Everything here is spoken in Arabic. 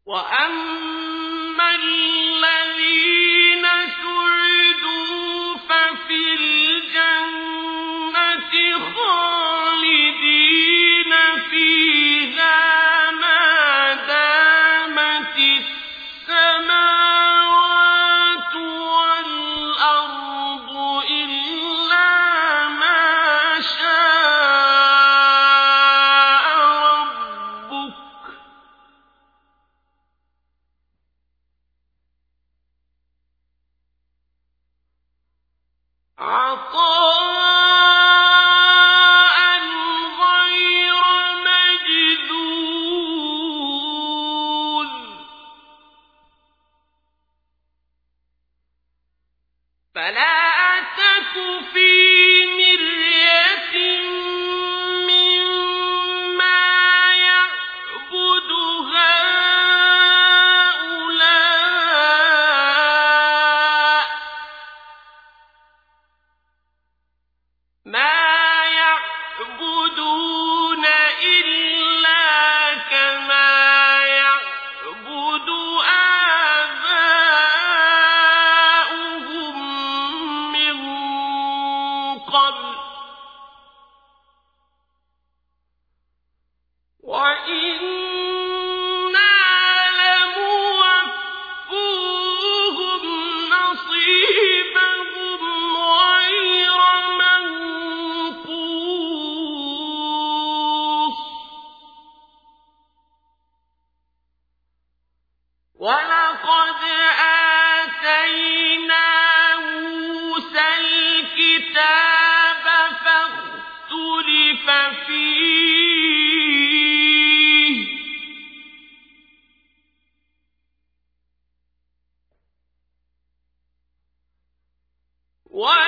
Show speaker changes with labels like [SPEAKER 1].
[SPEAKER 1] وأما الذين سعدوا ففي الجنة خالدين فيها ما دامت السماوات والأرض إلا ما شاء ربك عطاء غير مجذوذ فلا تك في مرية مما يعبد هؤلاء ما يعبدون إلا كما يعبد آباؤهم من قبل وإنا لموفوهم نصيبهم غير منقوص ولقد آتينا موسى الكتاب فاختلف فيه وَلَا